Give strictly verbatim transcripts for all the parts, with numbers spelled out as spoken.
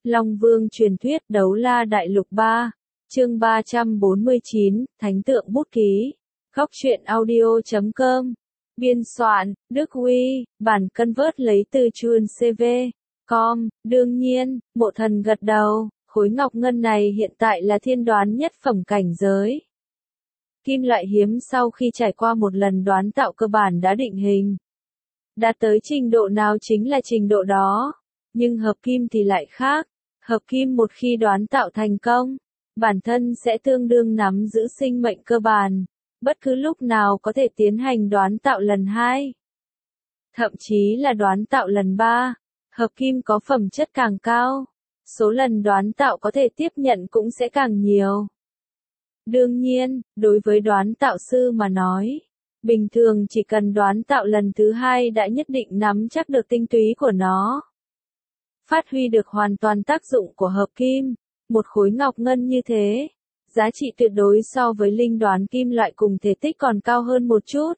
Long Vương truyền thuyết Đấu La Đại Lục ba, chương ba trăm bốn mươi chín, Thánh tượng bút ký. Góc truyện audio chấm com. Biên soạn, Đức Huy, bản convert lấy từ chuan xê vê chấm com. Đương nhiên, Mộ Thần gật đầu, khối ngọc ngân này hiện tại là thiên đoán nhất phẩm cảnh giới. Kim loại hiếm sau khi trải qua một lần đoán tạo cơ bản đã định hình. Đạt tới trình độ nào chính là trình độ đó. Nhưng hợp kim thì lại khác. Hợp kim một khi đoán tạo thành công, bản thân sẽ tương đương nắm giữ sinh mệnh cơ bản, bất cứ lúc nào có thể tiến hành đoán tạo lần hai. Thậm chí là đoán tạo lần ba, hợp kim có phẩm chất càng cao, số lần đoán tạo có thể tiếp nhận cũng sẽ càng nhiều. Đương nhiên, đối với đoán tạo sư mà nói, bình thường chỉ cần đoán tạo lần thứ hai đã nhất định nắm chắc được tinh túy của nó. Phát huy được hoàn toàn tác dụng của hợp kim, một khối ngọc ngân như thế, giá trị tuyệt đối so với linh đoán kim loại cùng thể tích còn cao hơn một chút.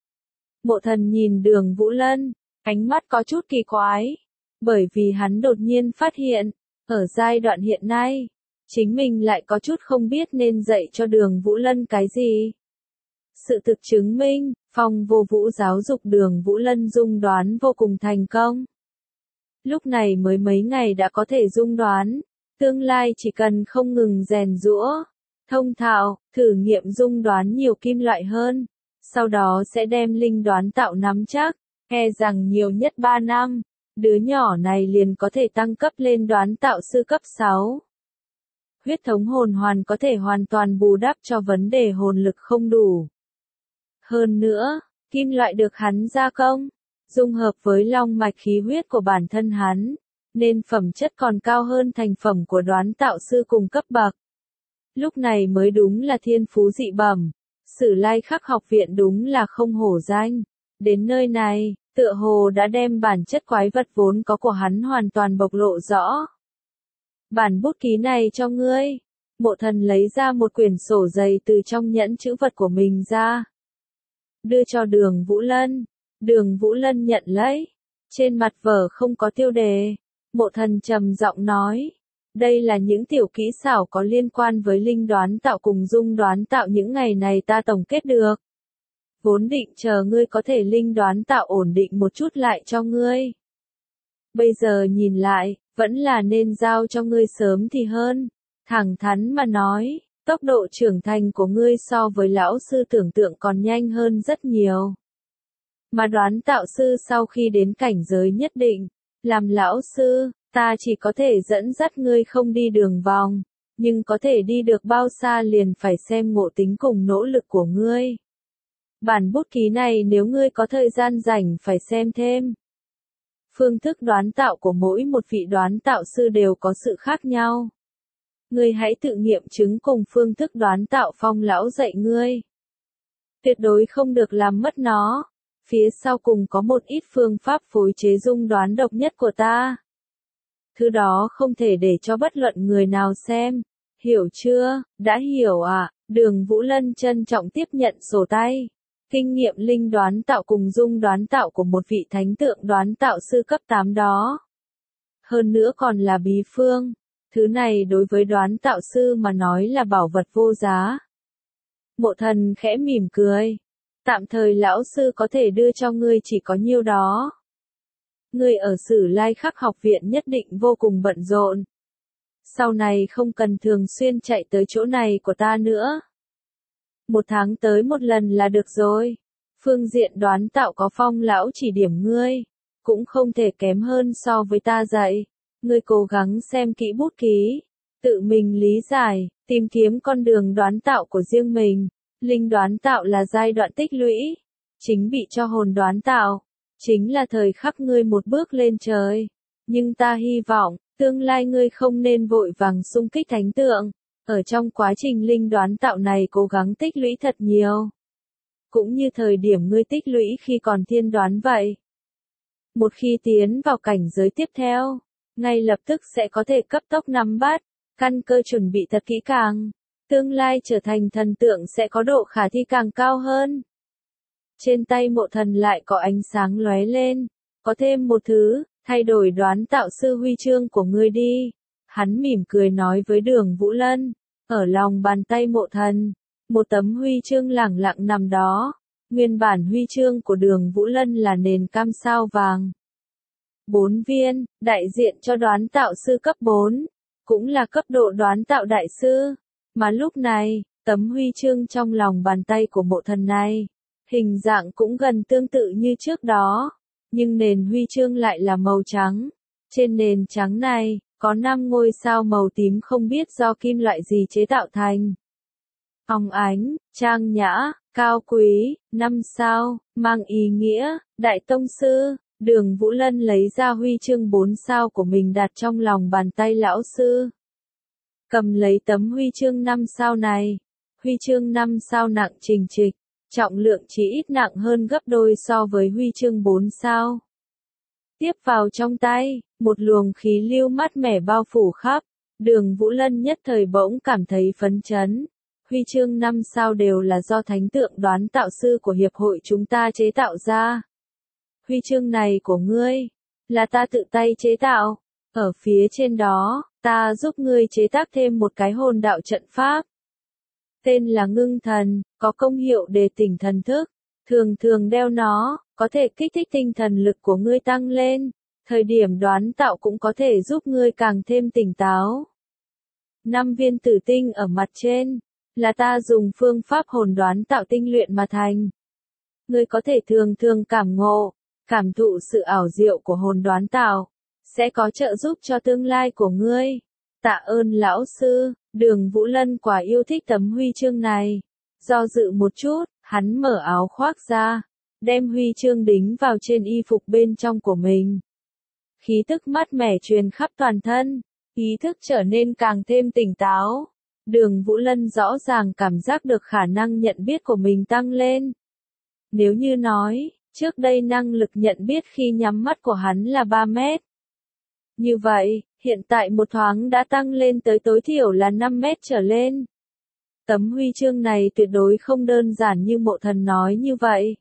Mộ Thần nhìn Đường Vũ Lân, ánh mắt có chút kỳ quái, bởi vì hắn đột nhiên phát hiện, ở giai đoạn hiện nay, chính mình lại có chút không biết nên dạy cho Đường Vũ Lân cái gì. Sự thực chứng minh, Phong Vô Vũ giáo dục Đường Vũ Lân dung đoán vô cùng thành công. Lúc này mới mấy ngày đã có thể dung đoán, tương lai chỉ cần không ngừng rèn giũa, thông thạo, thử nghiệm dung đoán nhiều kim loại hơn, sau đó sẽ đem linh đoán tạo nắm chắc, e rằng nhiều nhất ba năm, đứa nhỏ này liền có thể tăng cấp lên đoán tạo sư cấp sáu. Huyết thống hồn hoàn có thể hoàn toàn bù đắp cho vấn đề hồn lực không đủ. Hơn nữa, kim loại được hắn gia công, dung hợp với long mạch khí huyết của bản thân hắn, nên phẩm chất còn cao hơn thành phẩm của đoán tạo sư cùng cấp bậc. Lúc này mới đúng là thiên phú dị bẩm, Sử Lai Khắc học viện đúng là không hổ danh. Đến nơi này, tựa hồ đã đem bản chất quái vật vốn có của hắn hoàn toàn bộc lộ rõ. Bản bút ký này cho ngươi. Mộ Thần lấy ra một quyển sổ dày từ trong nhẫn chữ vật của mình ra. Đưa cho Đường Vũ Lân. Đường Vũ Lân nhận lấy. Trên mặt vở không có tiêu đề. Mộ Thần trầm giọng nói. Đây là những tiểu kỹ xảo có liên quan với linh đoán tạo cùng dung đoán tạo những ngày này ta tổng kết được. Vốn định chờ ngươi có thể linh đoán tạo ổn định một chút lại cho ngươi. Bây giờ nhìn lại, vẫn là nên giao cho ngươi sớm thì hơn. Thẳng thắn mà nói, tốc độ trưởng thành của ngươi so với lão sư tưởng tượng còn nhanh hơn rất nhiều. Mà đoán tạo sư sau khi đến cảnh giới nhất định, làm lão sư, ta chỉ có thể dẫn dắt ngươi không đi đường vòng, nhưng có thể đi được bao xa liền phải xem ngộ tính cùng nỗ lực của ngươi. Bản bút ký này nếu ngươi có thời gian rảnh phải xem thêm. Phương thức đoán tạo của mỗi một vị đoán tạo sư đều có sự khác nhau. Ngươi hãy tự nghiệm chứng cùng phương thức đoán tạo Phong lão dạy ngươi. Tuyệt đối không được làm mất nó. Phía sau cùng có một ít phương pháp phối chế dung đoán độc nhất của ta. Thứ đó không thể để cho bất luận người nào xem. Hiểu chưa? Đã hiểu à? Đường Vũ Lân trân trọng tiếp nhận sổ tay. Kinh nghiệm linh đoán tạo cùng dung đoán tạo của một vị thánh tượng đoán tạo sư cấp tám đó. Hơn nữa còn là bí phương. Thứ này đối với đoán tạo sư mà nói là bảo vật vô giá. Mộ Thần khẽ mỉm cười. Tạm thời lão sư có thể đưa cho ngươi chỉ có nhiêu đó. Ngươi ở Sử Lai Khắc học viện nhất định vô cùng bận rộn. Sau này không cần thường xuyên chạy tới chỗ này của ta nữa. Một tháng tới một lần là được rồi. Phương diện đoán tạo có Phong lão chỉ điểm ngươi, cũng không thể kém hơn so với ta dạy. Ngươi cố gắng xem kỹ bút ký, tự mình lý giải, tìm kiếm con đường đoán tạo của riêng mình. Linh đoán tạo là giai đoạn tích lũy, chính bị cho hồn đoán tạo, chính là thời khắc ngươi một bước lên trời. Nhưng ta hy vọng, tương lai ngươi không nên vội vàng xung kích thánh tượng, ở trong quá trình linh đoán tạo này cố gắng tích lũy thật nhiều. Cũng như thời điểm ngươi tích lũy khi còn thiên đoán vậy. Một khi tiến vào cảnh giới tiếp theo, ngay lập tức sẽ có thể cấp tốc nắm bắt, căn cơ chuẩn bị thật kỹ càng. Tương lai trở thành thần tượng sẽ có độ khả thi càng cao hơn. Trên tay Mộ Thần lại có ánh sáng lóe lên. Có thêm một thứ, thay đổi đoán tạo sư huy chương của ngươi đi. Hắn mỉm cười nói với Đường Vũ Lân, ở lòng bàn tay Mộ Thần, một tấm huy chương lẳng lặng nằm đó. Nguyên bản huy chương của Đường Vũ Lân là nền cam sao vàng. Bốn viên, đại diện cho đoán tạo sư cấp bốn, cũng là cấp độ đoán tạo đại sư. Mà lúc này, tấm huy chương trong lòng bàn tay của Mộ Thần này, hình dạng cũng gần tương tự như trước đó, nhưng nền huy chương lại là màu trắng. Trên nền trắng này, có năm ngôi sao màu tím không biết do kim loại gì chế tạo thành. Óng ánh, trang nhã, cao quý, năm sao, mang ý nghĩa, đại tông sư. Đường Vũ Lân lấy ra huy chương bốn sao của mình đặt trong lòng bàn tay lão sư. Cầm lấy tấm huy chương năm sao này. Huy chương năm sao nặng trình trịch, trọng lượng chỉ ít nặng hơn gấp đôi so với huy chương bốn sao. Tiếp vào trong tay, một luồng khí lưu mát mẻ bao phủ khắp. Đường Vũ Lân nhất thời bỗng cảm thấy phấn chấn. Huy chương năm sao đều là do thánh tượng đoán tạo sư của hiệp hội chúng ta chế tạo ra. Huy chương này của ngươi, là ta tự tay chế tạo. Ở phía trên đó, ta giúp ngươi chế tác thêm một cái hồn đạo trận pháp. Tên là Ngưng Thần, có công hiệu đề tỉnh thần thức. Thường thường đeo nó, có thể kích thích tinh thần lực của ngươi tăng lên. Thời điểm đoán tạo cũng có thể giúp ngươi càng thêm tỉnh táo. Năm viên tử tinh ở mặt trên, là ta dùng phương pháp hồn đoán tạo tinh luyện mà thành. Ngươi có thể thường thường cảm ngộ, cảm thụ sự ảo diệu của hồn đoán tạo, sẽ có trợ giúp cho tương lai của ngươi. Tạ ơn lão sư, Đường Vũ Lân quả yêu thích tấm huy chương này. Do dự một chút, hắn mở áo khoác ra, đem huy chương đính vào trên y phục bên trong của mình. Khí tức mát mẻ truyền khắp toàn thân, ý thức trở nên càng thêm tỉnh táo. Đường Vũ Lân rõ ràng cảm giác được khả năng nhận biết của mình tăng lên. Nếu như nói, trước đây năng lực nhận biết khi nhắm mắt của hắn là ba mét. Như vậy, hiện tại một thoáng đã tăng lên tới tối thiểu là năm mét trở lên. Tấm huy chương này tuyệt đối không đơn giản như Mộ Thần nói như vậy.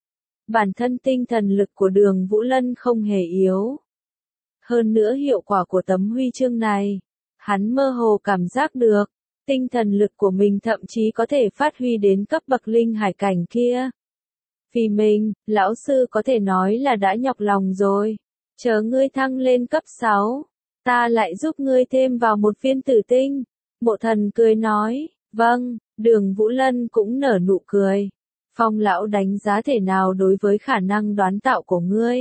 Bản thân tinh thần lực của Đường Vũ Lân không hề yếu. Hơn nữa hiệu quả của tấm huy chương này, hắn mơ hồ cảm giác được, tinh thần lực của mình thậm chí có thể phát huy đến cấp bậc linh hải cảnh kia. Vì mình, lão sư có thể nói là đã nhọc lòng rồi. Chờ ngươi thăng lên cấp sáu, ta lại giúp ngươi thêm vào một viên tử tinh. Mộ Thần cười nói, vâng. Đường Vũ Lân cũng nở nụ cười. Phong lão đánh giá thế nào đối với khả năng đoán tạo của ngươi?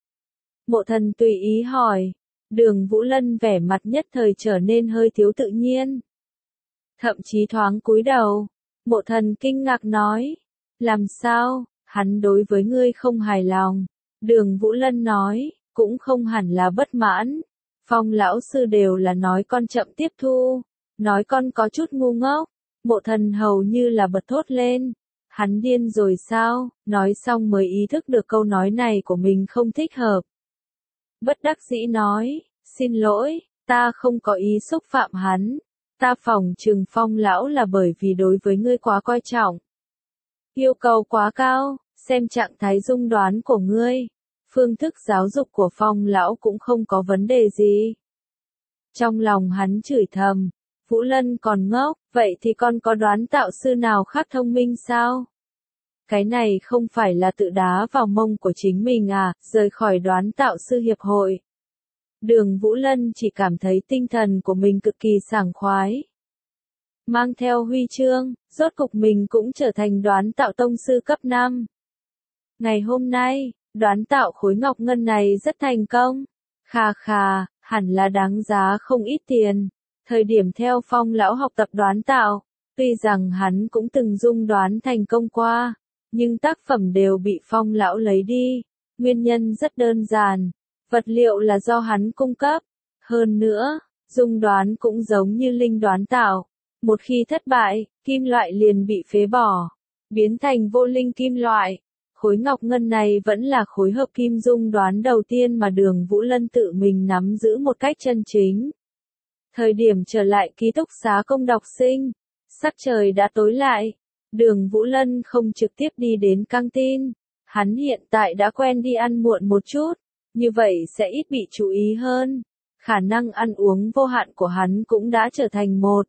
Mộ Thần tùy ý hỏi. Đường Vũ Lân vẻ mặt nhất thời trở nên hơi thiếu tự nhiên. Thậm chí thoáng cúi đầu. Mộ Thần kinh ngạc nói. Làm sao, hắn đối với ngươi không hài lòng? Đường Vũ Lân nói, cũng không hẳn là bất mãn. Phong lão sư đều là nói con chậm tiếp thu. Nói con có chút ngu ngốc. Mộ Thần hầu như là bật thốt lên. Hắn điên rồi sao? Nói xong mới ý thức được câu nói này của mình không thích hợp. Bất đắc dĩ nói, xin lỗi, ta không có ý xúc phạm hắn. Ta phỏng chừng Phong lão là bởi vì đối với ngươi quá coi trọng. Yêu cầu quá cao, xem trạng thái dung đoán của ngươi. Phương thức giáo dục của Phong lão cũng không có vấn đề gì. Trong lòng hắn chửi thầm. Vũ Lân còn ngốc, vậy thì con có đoán tạo sư nào khác thông minh sao? Cái này không phải là tự đá vào mông của chính mình à, rời khỏi đoán tạo sư hiệp hội. Đường Vũ Lân chỉ cảm thấy tinh thần của mình cực kỳ sảng khoái. Mang theo huy chương, rốt cục mình cũng trở thành đoán tạo tông sư cấp năm. Ngày hôm nay, đoán tạo khối ngọc ngân này rất thành công. Khà khà, hẳn là đáng giá không ít tiền. Thời điểm theo Phong lão học tập đoán tạo, tuy rằng hắn cũng từng dung đoán thành công qua, nhưng tác phẩm đều bị Phong lão lấy đi. Nguyên nhân rất đơn giản, vật liệu là do hắn cung cấp. Hơn nữa, dung đoán cũng giống như linh đoán tạo. Một khi thất bại, kim loại liền bị phế bỏ, biến thành vô linh kim loại. Khối ngọc ngân này vẫn là khối hợp kim dung đoán đầu tiên mà Đường Vũ Lân tự mình nắm giữ một cách chân chính. Thời điểm trở lại ký túc xá công đọc sinh, sắc trời đã tối lại. Đường Vũ Lân không trực tiếp đi đến căng tin. Hắn hiện tại đã quen đi ăn muộn một chút, như vậy sẽ ít bị chú ý hơn. khả năng ăn uống vô hạn của hắn cũng đã trở thành một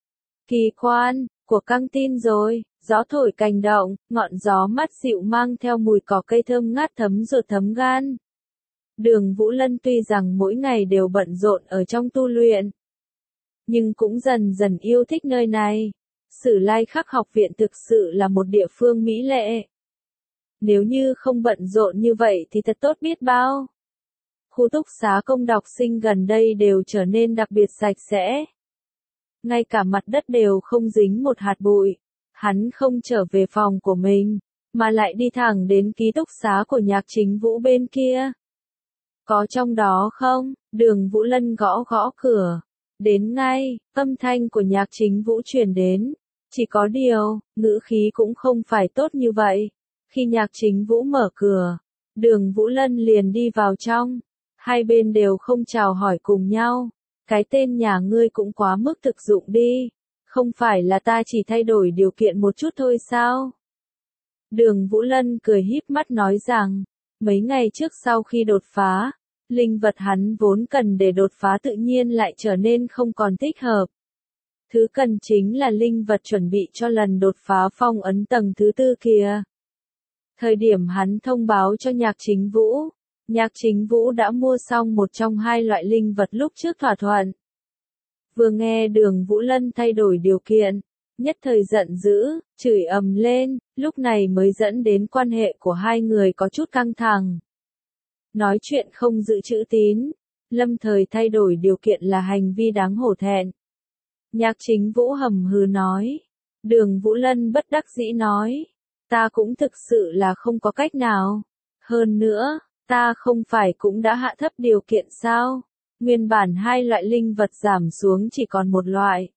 kỳ quan của căng tin rồi. Gió thổi cành động, ngọn gió mát dịu mang theo mùi cỏ cây thơm ngát thấm ruột thấm gan. Đường Vũ Lân tuy rằng mỗi ngày đều bận rộn ở trong tu luyện, nhưng cũng dần dần yêu thích nơi này. Sử Lai Khắc học viện thực sự là một địa phương mỹ lệ. Nếu như không bận rộn như vậy thì thật tốt biết bao. Khu túc xá công đọc sinh gần đây đều trở nên đặc biệt sạch sẽ. Ngay cả mặt đất đều không dính một hạt bụi. Hắn không trở về phòng của mình, mà lại đi thẳng đến ký túc xá của Nhạc Chính Vũ bên kia. Có trong đó không? Đường Vũ Lân gõ gõ cửa. Đến ngay, âm thanh của Nhạc Chính Vũ truyền đến. Chỉ có điều, ngữ khí cũng không phải tốt như vậy. Khi Nhạc Chính Vũ mở cửa, Đường Vũ Lân liền đi vào trong. Hai bên đều không chào hỏi cùng nhau. Cái tên nhà ngươi cũng quá mức thực dụng đi. Không phải là ta chỉ thay đổi điều kiện một chút thôi sao? Đường Vũ Lân cười híp mắt nói rằng, mấy ngày trước sau khi đột phá, linh vật hắn vốn cần để đột phá tự nhiên lại trở nên không còn thích hợp. Thứ cần chính là linh vật chuẩn bị cho lần đột phá phong ấn tầng thứ tư kia. Thời điểm hắn thông báo cho Nhạc Chính Vũ, Nhạc Chính Vũ đã mua xong một trong hai loại linh vật lúc trước thỏa thuận. Vừa nghe Đường Vũ Lân thay đổi điều kiện, nhất thời giận dữ, chửi ầm lên, lúc này mới dẫn đến quan hệ của hai người có chút căng thẳng. Nói chuyện không giữ chữ tín, lâm thời thay đổi điều kiện là hành vi đáng hổ thẹn. Nhạc Chính Vũ hầm hừ nói. Đường Vũ Lân bất đắc dĩ nói, ta cũng thực sự là không có cách nào. Hơn nữa, ta không phải cũng đã hạ thấp điều kiện sao? Nguyên bản hai loại linh vật giảm xuống chỉ còn một loại.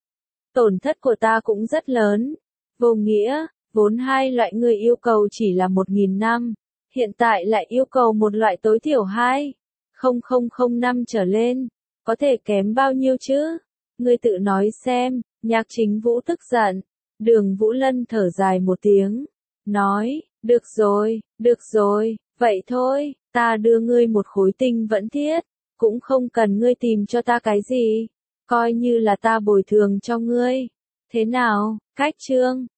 Tổn thất của ta cũng rất lớn. Vô nghĩa, vốn hai loại người yêu cầu chỉ là một nghìn năm. Hiện tại lại yêu cầu một loại tối thiểu hai nghìn năm trở lên. Có thể kém bao nhiêu chứ? Ngươi tự nói xem. Nhạc Chính Vũ tức giận. Đường Vũ Lân thở dài một tiếng. Nói, được rồi, được rồi, vậy thôi, ta đưa ngươi một khối tinh vẫn thiết. Cũng không cần ngươi tìm cho ta cái gì. Coi như là ta bồi thường cho ngươi. Thế nào, cách chương